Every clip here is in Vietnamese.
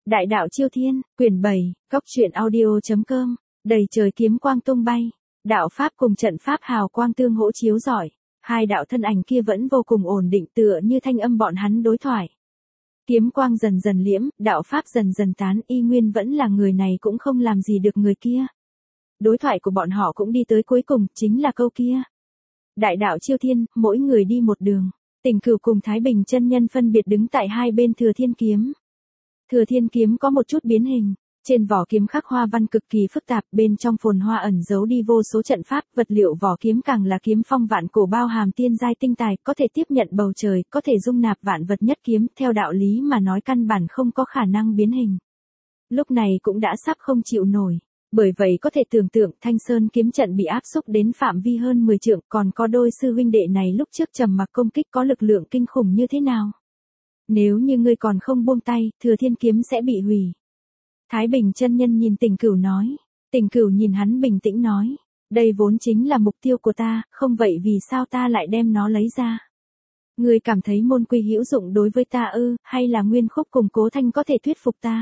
Đại đạo Chiêu Thiên, quyển 7, góc truyện audio.com, đầy trời kiếm quang tung bay, đạo pháp cùng trận pháp hào quang tương hỗ chiếu rọi, hai đạo thân ảnh kia vẫn vô cùng ổn định tựa như thanh âm bọn hắn đối thoại. Kiếm quang dần dần liễm, đạo pháp dần dần tán, y nguyên vẫn là người này cũng không làm gì được người kia. Đối thoại của bọn họ cũng đi tới cuối cùng, chính là câu kia. Đại đạo Chiêu Thiên, mỗi người đi một đường. Tình Cửu cùng Thái Bình chân nhân phân biệt đứng tại hai bên Thừa Thiên kiếm. Thừa Thiên kiếm có một chút biến hình, trên vỏ kiếm khắc hoa văn cực kỳ phức tạp, bên trong phồn hoa ẩn giấu đi vô số trận pháp, vật liệu vỏ kiếm càng là kiếm phong vạn cổ bao hàm tiên giai tinh tài, có thể tiếp nhận bầu trời, có thể dung nạp vạn vật nhất kiếm, theo đạo lý mà nói căn bản không có khả năng biến hình. Lúc này cũng đã sắp không chịu nổi. Bởi vậy có thể tưởng tượng Thanh Sơn kiếm trận bị áp xúc đến phạm vi hơn 10 trượng, còn có đôi sư huynh đệ này lúc trước trầm mặc công kích có lực lượng kinh khủng như thế nào. Nếu như ngươi còn không buông tay, Thừa Thiên kiếm sẽ bị hủy. Thái Bình chân nhân nhìn Tình Cửu nói. Tình Cửu nhìn hắn bình tĩnh nói. Đây vốn chính là mục tiêu của ta, không vậy vì sao ta lại đem nó lấy ra. Ngươi cảm thấy môn quy hữu dụng đối với ta ư, hay là Nguyên Khúc cùng Cố Thanh có thể thuyết phục ta.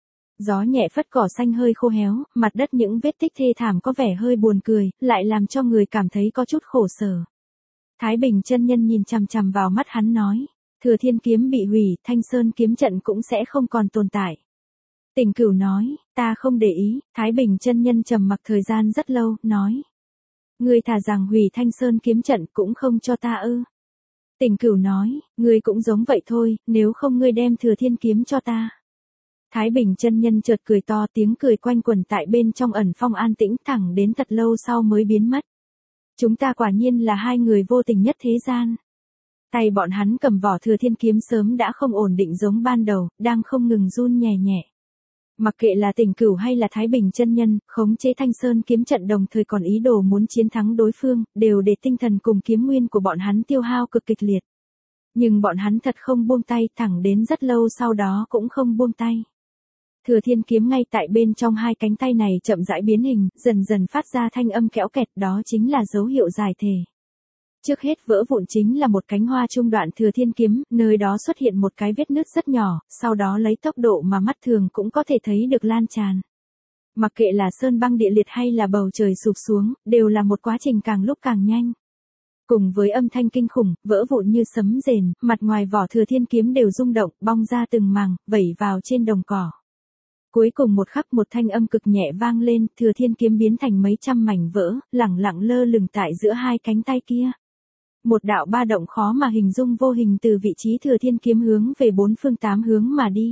Gió nhẹ phất cỏ xanh hơi khô héo, mặt đất những vết tích thê thảm có vẻ hơi buồn cười, lại làm cho người cảm thấy có chút khổ sở. Thái Bình chân nhân nhìn chằm chằm vào mắt hắn nói, Thừa Thiên kiếm bị hủy, Thanh Sơn kiếm trận cũng sẽ không còn tồn tại. Tình Cửu nói, ta không để ý, Thái Bình chân nhân trầm mặc thời gian rất lâu, nói. Ngươi thà rằng hủy Thanh Sơn kiếm trận cũng không cho ta ư. Tình Cửu nói, ngươi cũng giống vậy thôi, nếu không ngươi đem Thừa Thiên kiếm cho ta. Thái Bình chân nhân chợt cười to, tiếng cười quanh quẩn tại bên trong ẩn phong an tĩnh thẳng đến thật lâu sau mới biến mất. Chúng ta quả nhiên là hai người vô tình nhất thế gian. Tay bọn hắn cầm vỏ Thừa Thiên kiếm sớm đã không ổn định giống ban đầu, đang không ngừng run nhẹ nhẹ. Mặc kệ là Tình Cửu hay là Thái Bình chân nhân, khống chế Thanh Sơn kiếm trận đồng thời còn ý đồ muốn chiến thắng đối phương, đều để tinh thần cùng kiếm nguyên của bọn hắn tiêu hao cực kịch liệt. Nhưng bọn hắn thật không buông tay, thẳng đến rất lâu sau đó cũng không buông tay. Thừa Thiên kiếm ngay tại bên trong hai cánh tay này chậm rãi biến hình, dần dần phát ra thanh âm kẽo kẹt, đó chính là dấu hiệu giải thể. Trước hết vỡ vụn chính là một cánh hoa trung đoạn Thừa Thiên kiếm, nơi đó xuất hiện một cái vết nứt rất nhỏ, sau đó lấy tốc độ mà mắt thường cũng có thể thấy được lan tràn. Mặc kệ là sơn băng địa liệt hay là bầu trời sụp xuống, đều là một quá trình càng lúc càng nhanh. Cùng với âm thanh kinh khủng, vỡ vụn như sấm rền, mặt ngoài vỏ Thừa Thiên kiếm đều rung động, bong ra từng màng, vẩy vào trên đồng cỏ. Cuối cùng một khắc một thanh âm cực nhẹ vang lên, Thừa Thiên kiếm biến thành mấy trăm mảnh vỡ, lẳng lặng lơ lửng tại giữa hai cánh tay kia. Một đạo ba động khó mà hình dung vô hình từ vị trí Thừa Thiên kiếm hướng về bốn phương tám hướng mà đi.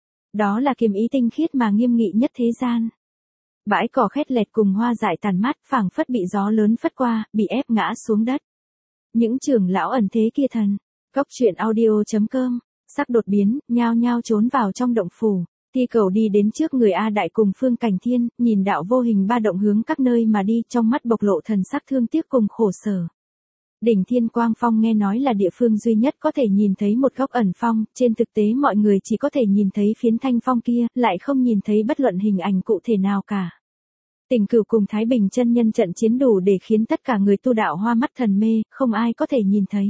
Đó là kiếm ý tinh khiết mà nghiêm nghị nhất thế gian. Bãi cỏ khét lẹt cùng hoa dại tàn mát, phảng phất bị gió lớn phất qua, bị ép ngã xuống đất. Những trưởng lão ẩn thế kia thần. Góc truyện audio.com, sắc đột biến, nhao nhao trốn vào trong động phủ. Ti Cầu đi đến trước người A Đại cùng Phương Cảnh Thiên, nhìn đạo vô hình ba động hướng các nơi mà đi, trong mắt bộc lộ thần sắc thương tiếc cùng khổ sở. Đỉnh Thiên Quang Phong nghe nói là địa phương duy nhất có thể nhìn thấy một góc ẩn phong, trên thực tế mọi người chỉ có thể nhìn thấy phiến thanh phong kia, lại không nhìn thấy bất luận hình ảnh cụ thể nào cả. Tình Cửu cùng Thái Bình chân nhân trận chiến đủ để khiến tất cả người tu đạo hoa mắt thần mê, không ai có thể nhìn thấy.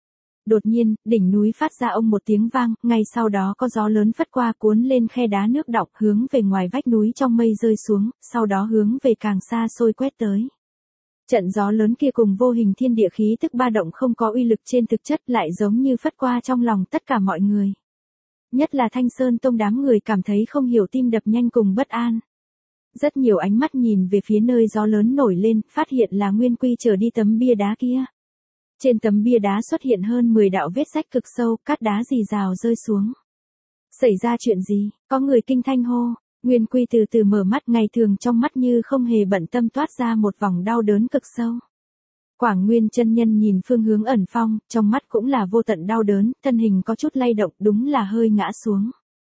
Đột nhiên, đỉnh núi phát ra ông một tiếng vang, ngay sau đó có gió lớn phất qua cuốn lên khe đá nước đọng hướng về ngoài vách núi trong mây rơi xuống, sau đó hướng về càng xa xôi quét tới. Trận gió lớn kia cùng vô hình thiên địa khí tức ba động không có uy lực trên thực chất lại giống như phất qua trong lòng tất cả mọi người. Nhất là Thanh Sơn Tông đám người cảm thấy không hiểu tim đập nhanh cùng bất an. Rất nhiều ánh mắt nhìn về phía nơi gió lớn nổi lên, phát hiện là Nguyên Quy trở đi tấm bia đá kia. Trên tấm bia đá xuất hiện hơn 10 đạo vết rách cực sâu, cát đá rì rào rơi xuống. Xảy ra chuyện gì? Có người kinh thanh hô. Nguyên Quy từ từ mở mắt, ngày thường trong mắt như không hề bận tâm toát ra một vòng đau đớn cực sâu. Quảng Nguyên chân nhân nhìn phương hướng ẩn phong, trong mắt cũng là vô tận đau đớn, thân hình có chút lay động, đúng là hơi ngã xuống.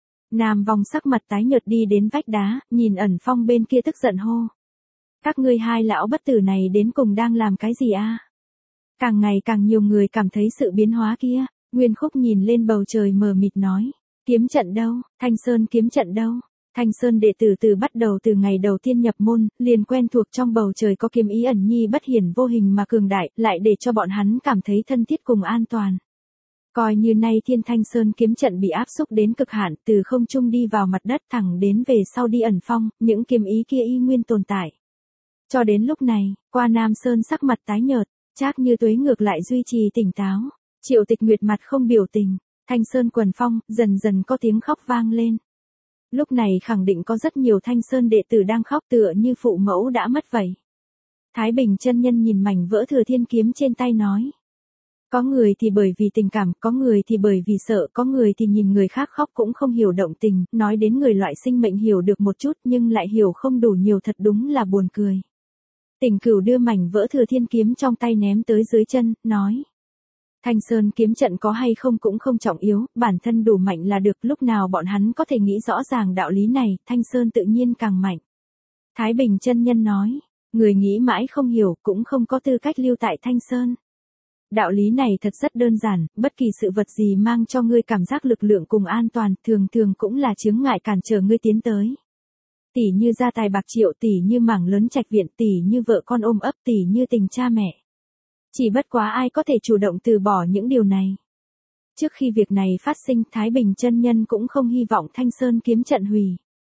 Nam Vong sắc mặt tái nhợt đi đến vách đá, nhìn ẩn phong bên kia tức giận hô. Các ngươi hai lão bất tử này đến cùng đang làm cái gì a? Càng ngày càng nhiều người cảm thấy sự biến hóa kia, Nguyên Khúc nhìn lên bầu trời mờ mịt nói. Kiếm trận đâu, Thanh Sơn kiếm trận đâu? Thanh Sơn đệ tử từ bắt đầu từ ngày đầu tiên nhập môn, liền quen thuộc trong bầu trời có kiếm ý ẩn nhi bất hiển vô hình mà cường đại, lại để cho bọn hắn cảm thấy thân thiết cùng an toàn. Coi như nay Thiên Thanh Sơn kiếm trận bị áp xúc đến cực hạn, từ không trung đi vào mặt đất thẳng đến về sau đi ẩn phong, những kiếm ý kia y nguyên tồn tại. Cho đến lúc này, Qua Nam Sơn sắc mặt tái nhợt, Trác Như Tuế ngược lại duy trì tỉnh táo. Triệu Tịch Nguyệt mặt không biểu tình, Thanh Sơn quần phong, dần dần có tiếng khóc vang lên. Lúc này khẳng định có rất nhiều Thanh Sơn đệ tử đang khóc tựa như phụ mẫu đã mất vậy. Thái Bình chân nhân nhìn mảnh vỡ Thừa Thiên kiếm trên tay nói. Có người thì bởi vì tình cảm, có người thì bởi vì sợ, có người thì nhìn người khác khóc cũng không hiểu động tình, nói đến người loại sinh mệnh hiểu được một chút nhưng lại hiểu không đủ nhiều, thật đúng là buồn cười. Tỉnh Cửu đưa mảnh vỡ Thừa Thiên kiếm trong tay ném tới dưới chân, nói. Thanh Sơn kiếm trận có hay không cũng không trọng yếu, bản thân đủ mạnh là được, lúc nào bọn hắn có thể nghĩ rõ ràng đạo lý này, Thanh Sơn tự nhiên càng mạnh. Thái Bình chân nhân nói, người nghĩ mãi không hiểu cũng không có tư cách lưu tại Thanh Sơn. Đạo lý này thật rất đơn giản, bất kỳ sự vật gì mang cho ngươi cảm giác lực lượng cùng an toàn, thường thường cũng là chướng ngại cản trở ngươi tiến tới. Tỷ như gia tài bạc triệu, tỷ như mảng lớn trạch viện, tỷ như vợ con ôm ấp, tỷ như tình cha mẹ. Chỉ bất quá ai có thể chủ động từ bỏ những điều này. Trước khi việc này phát sinh, Thái Bình chân nhân cũng không hy vọng Thanh Sơn kiếm trận hủy.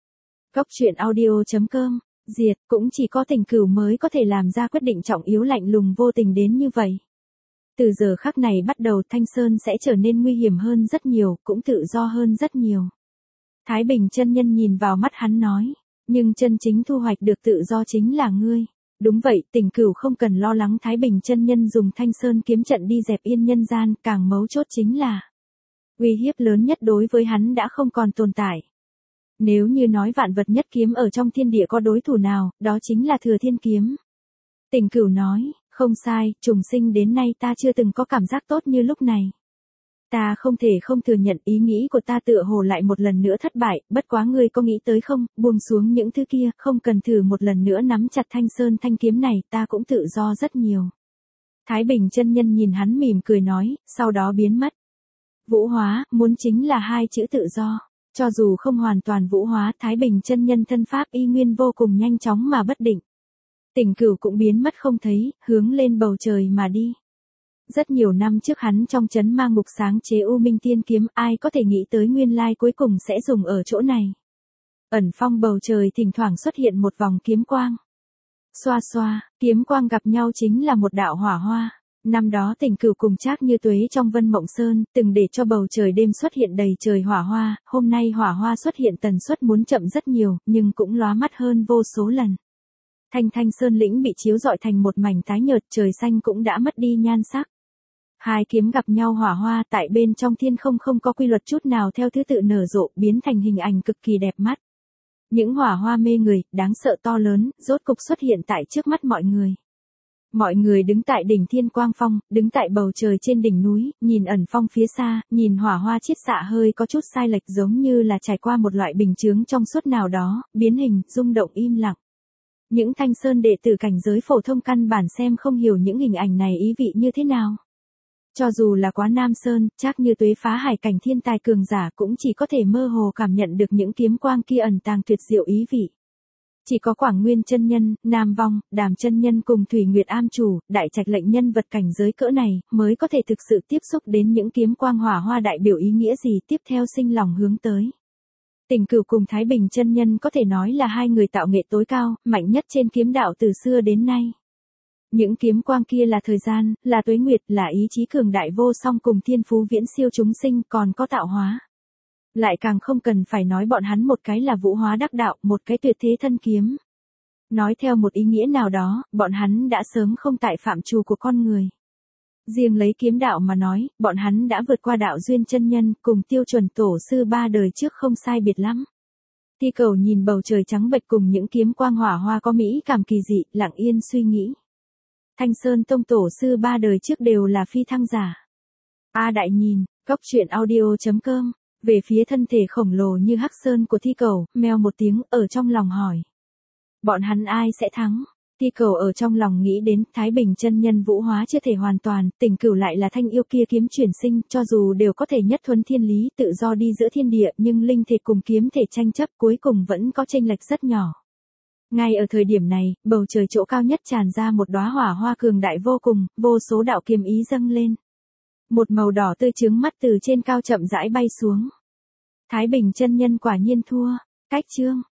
Góc truyện audio.com, diệt, cũng chỉ có Tỉnh Cửu mới có thể làm ra quyết định trọng yếu lạnh lùng vô tình đến như vậy. Từ giờ khắc này bắt đầu Thanh Sơn sẽ trở nên nguy hiểm hơn rất nhiều, cũng tự do hơn rất nhiều. Thái Bình chân nhân nhìn vào mắt hắn nói, nhưng chân chính thu hoạch được tự do chính là ngươi. Đúng vậy, Tỉnh Cửu không cần lo lắng Thái Bình chân nhân dùng Thanh Sơn kiếm trận đi dẹp yên nhân gian, càng mấu chốt chính là uy hiếp lớn nhất đối với hắn đã không còn tồn tại. Nếu như nói vạn vật nhất kiếm ở trong thiên địa có đối thủ nào, đó chính là Thừa Thiên kiếm. Tỉnh Cửu nói, không sai, trùng sinh đến nay ta chưa từng có cảm giác tốt như lúc này. Ta không thể không thừa nhận ý nghĩ của ta tựa hồ lại một lần nữa thất bại, bất quá ngươi có nghĩ tới không, buông xuống những thứ kia, không cần thử một lần nữa nắm chặt Thanh Sơn thanh kiếm này, ta cũng tự do rất nhiều. Thái Bình chân nhân nhìn hắn mỉm cười nói, sau đó biến mất. Vũ hóa, muốn chính là hai chữ tự do. Cho dù không hoàn toàn vũ hóa, Thái Bình chân nhân thân pháp y nguyên vô cùng nhanh chóng mà bất định. Tỉnh Cửu cũng biến mất không thấy, hướng lên bầu trời mà đi. Rất nhiều năm trước hắn trong trấn Ma Ngục sáng chế U Minh Tiên kiếm, ai có thể nghĩ tới nguyên lai cuối cùng sẽ dùng ở chỗ này. Ẩn phong bầu trời thỉnh thoảng xuất hiện một vòng kiếm quang. Xoa xoa, kiếm quang gặp nhau chính là một đạo hỏa hoa. Năm đó Tỉnh Cửu cùng Trác Như Tuế trong Vân Mộng Sơn, từng để cho bầu trời đêm xuất hiện đầy trời hỏa hoa, hôm nay hỏa hoa xuất hiện tần suất muốn chậm rất nhiều, nhưng cũng lóa mắt hơn vô số lần. Thanh Sơn lĩnh bị chiếu rọi thành một mảnh tái nhợt, trời xanh cũng đã mất đi nhan sắc. Hai kiếm gặp nhau hỏa hoa tại bên trong thiên không có quy luật chút nào theo thứ tự nở rộ, biến thành hình ảnh cực kỳ đẹp mắt. Những hỏa hoa mê người, đáng sợ to lớn, rốt cục xuất hiện tại trước mắt mọi người. Mọi người đứng tại đỉnh Thiên Quang Phong, đứng tại bầu trời trên đỉnh núi, nhìn ẩn phong phía xa, nhìn hỏa hoa chiết xạ hơi có chút sai lệch giống như là trải qua một loại bình chướng trong suốt nào đó, biến hình, rung động im lặng. Những Thanh Sơn đệ tử cảnh giới phổ thông căn bản xem không hiểu những hình ảnh này ý vị như thế nào. Cho dù là Quá Nam Sơn, Trác Như Tuế phá hải cảnh thiên tài cường giả cũng chỉ có thể mơ hồ cảm nhận được những kiếm quang kia ẩn tàng tuyệt diệu ý vị. Chỉ có Quảng Nguyên chân nhân, Nam Vong, Đàm chân nhân cùng Thủy Nguyệt Am chủ, Đại Trạch lệnh nhân vật cảnh giới cỡ này, mới có thể thực sự tiếp xúc đến những kiếm quang hỏa hoa đại biểu ý nghĩa gì, tiếp theo sinh lòng hướng tới. Tỉnh Cửu cùng Thái Bình chân nhân có thể nói là hai người tạo nghệ tối cao, mạnh nhất trên kiếm đạo từ xưa đến nay. Những kiếm quang kia là thời gian, là tuế nguyệt, là ý chí cường đại vô song cùng thiên phú viễn siêu chúng sinh, còn có tạo hóa. Lại càng không cần phải nói bọn hắn một cái là vũ hóa đắc đạo, một cái tuyệt thế thân kiếm. Nói theo một ý nghĩa nào đó, bọn hắn đã sớm không tại phạm trù của con người. Riêng lấy kiếm đạo mà nói, bọn hắn đã vượt qua đạo duyên chân nhân, cùng tiêu chuẩn tổ sư ba đời trước không sai biệt lắm. Ti Cầu nhìn bầu trời trắng bệch cùng những kiếm quang hỏa hoa có mỹ cảm kỳ dị, lặng yên suy nghĩ. Thanh Sơn tông tổ sư ba đời trước đều là phi thăng giả. A Đại nhìn, góc truyện audio.com, về phía thân thể khổng lồ như hắc sơn của Thi Cầu, meo một tiếng ở trong lòng hỏi. Bọn hắn ai sẽ thắng? Thi Cầu ở trong lòng nghĩ đến Thái Bình chân nhân vũ hóa chưa thể hoàn toàn, Tỉnh Cửu lại là thanh yêu kia kiếm chuyển sinh, cho dù đều có thể nhất thuần thiên lý tự do đi giữa thiên địa nhưng linh thể cùng kiếm thể tranh chấp cuối cùng vẫn có chênh lệch rất nhỏ. Ngay ở thời điểm này, bầu trời chỗ cao nhất tràn ra một đóa hỏa hoa cường đại vô cùng, vô số đạo kiếm ý dâng lên. Một màu đỏ tươi chướng mắt từ trên cao chậm rãi bay xuống. Thái Bình chân nhân quả nhiên thua. Cách chương.